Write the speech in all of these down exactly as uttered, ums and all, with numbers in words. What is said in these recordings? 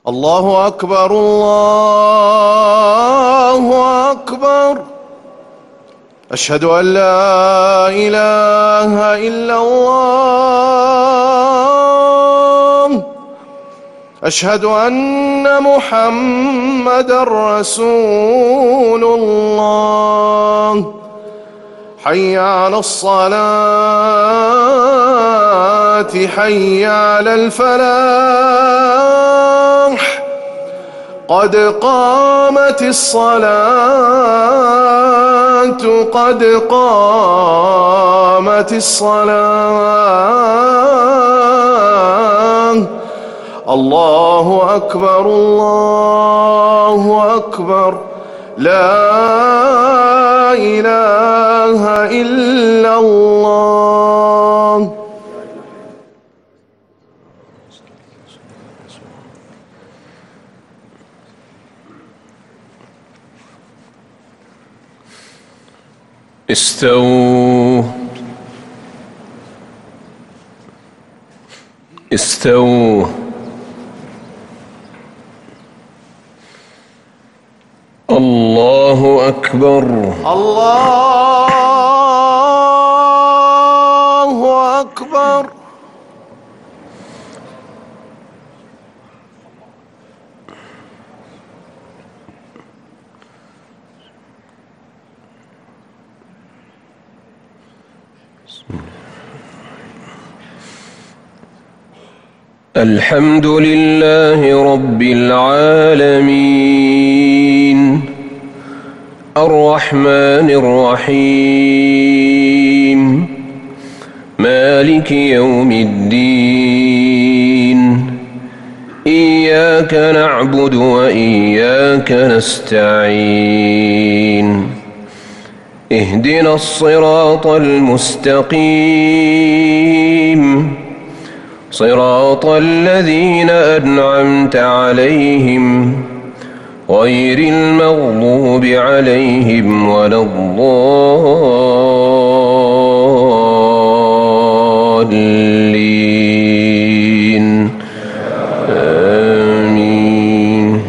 الله أكبر الله أكبر. أشهد أن لا إله إلا الله. أشهد أن محمدًا رسول الله. حي على الصلاة حي على الفلاح. قد قامت الصلاة قد قامت الصلاة. الله أكبر الله أكبر. لا إله إلا الله. استووا استووا. الله أكبر الله أكبر. الحمد لله رب العالمين الرحمن الرحيم مالك يوم الدين. إياك نعبد وإياك نستعين. اهدنا الصراط المستقيم صراط الذين أنعمت عليهم غير المغضوب عليهم ولا الضالين. آمين.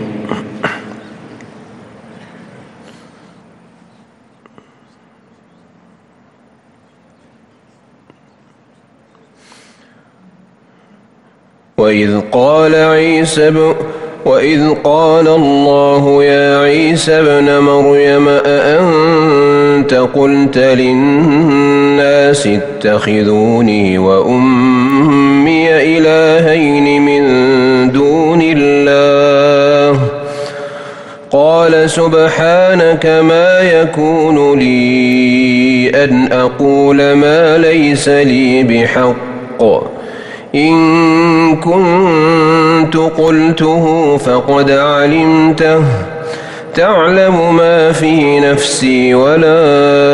وإذ قال عيسى ب... وإذ قال الله يا عيسى ابن مريم أأنت قلت للناس اتخذوني وأمي إلهين من دون الله قال سبحانك ما يكون لي أن أقول ما ليس لي بحق. إن كنت قلته فقد علمته تعلم ما في نفسي ولا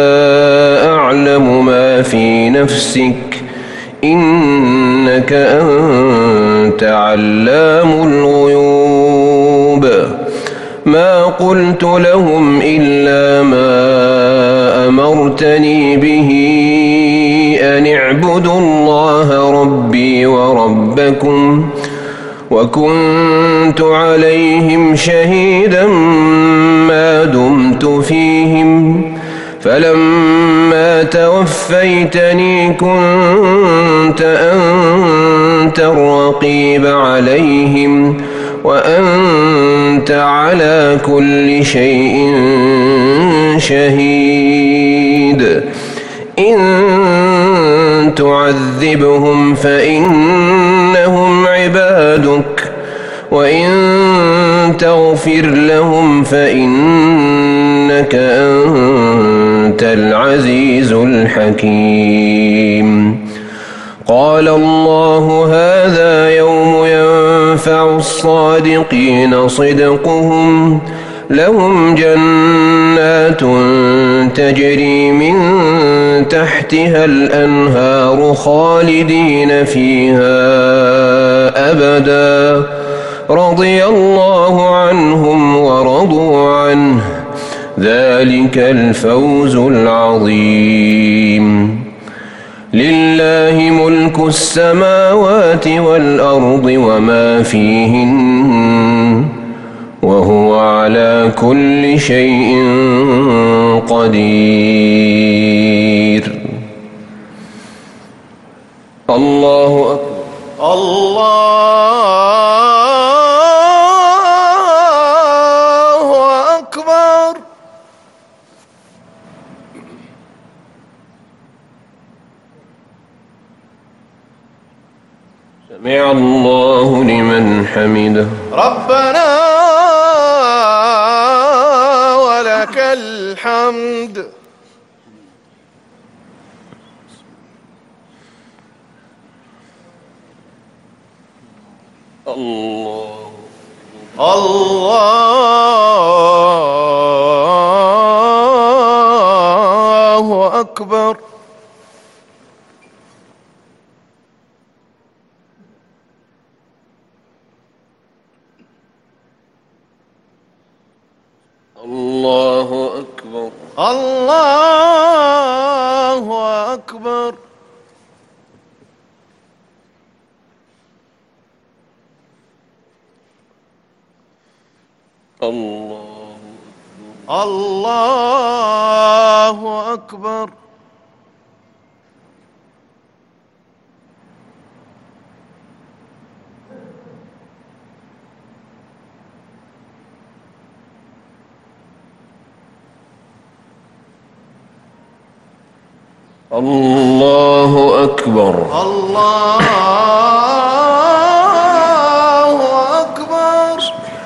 أعلم ما في نفسك إنك أنت علام الغيوب. ما قلت لهم إلا ما أمرتني به أن اعبدوا الله ربي وربكم وكنت عليهم شهيدا ما دمت فيهم فلما توفيتني كنت أنت الرقيب عليهم وأنت على كل شيء شهيد. إن تعذبهم فإنهم عبادك وإن تغفر لهم فإنك أنت العزيز الحكيم. قال الله هذا يوم ينفع الصادقين صدقهم لهم جنات تجري من تحتها الأنهار خالدين فيها أبدا رضي الله عنهم ورضوا عنه ذلك الفوز العظيم. لله ملك السماوات والأرض وما فيهن وهو على كل شيء قدير. الله أكبر. الله أكبر. سمع الله لمن حمده. ربنا ولك الحمد. الله الله أكبر. الله أكبر. الله أكبر. الله الله أكبر. الله أكبر. الله أكبر.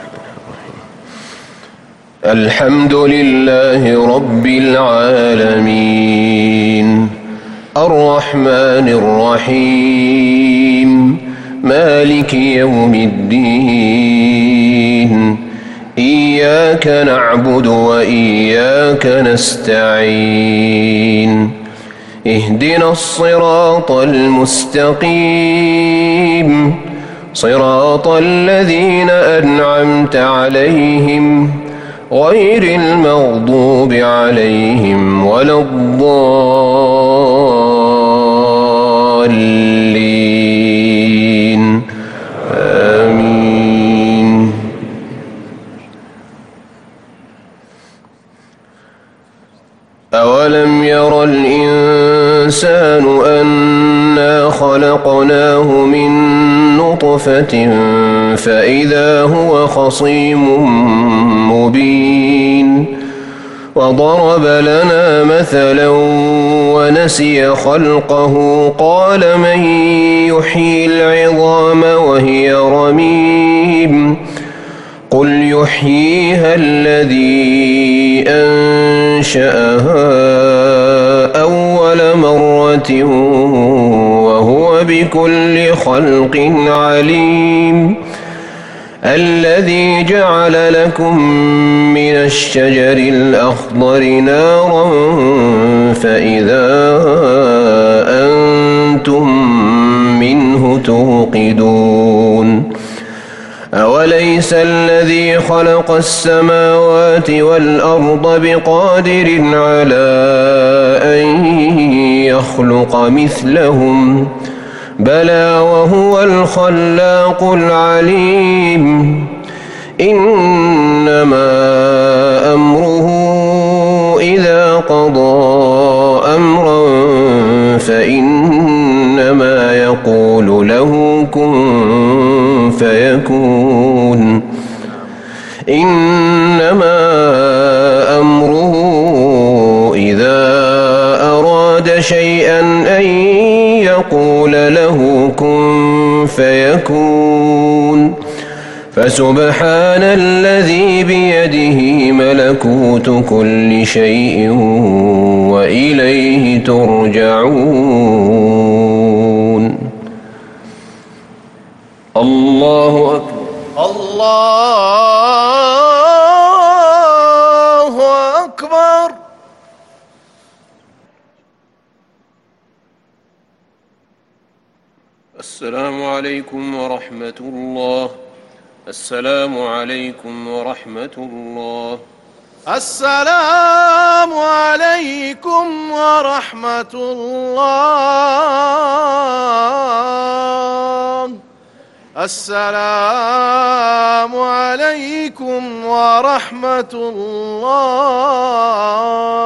الحمد لله رب العالمين الرحمن الرحيم مالك يوم الدين إياك نعبد وإياك نستعين اهدنا الصراط المستقيم صراط الذين أنعمت عليهم غير المغضوب عليهم ولا الضالين آمين. أولم ير الإنسان أنا خلقناه من نطفة فإذا هو خصيم مبين وضرب لنا مثلا ونسي خلقه قال من يحيي العظام وهي رميم قل يحييها الذي أنشأها أول مرة وهو بكل خلق عليم الذي جعل لكم من الشجر الأخضر نارا فإذا أنتم منه توقدون أوليس الذي خلق السماوات والأرض بقادر على أن يخلق مثلهم بلى وهو الخلاق العليم إنما أمره إذا قضى أمرا فإنما يقول له كن فيكون إنما أمره إذا أراد شيئا أن يقول له كن فيكون فسبحان الذي بيده ملكوت كل شيء وإليه ترجعون. الله أكبر. الله أكبر. السلام عليكم ورحمة الله. السلام عليكم ورحمة الله. السلام عليكم ورحمة الله. السلام عليكم ورحمة الله.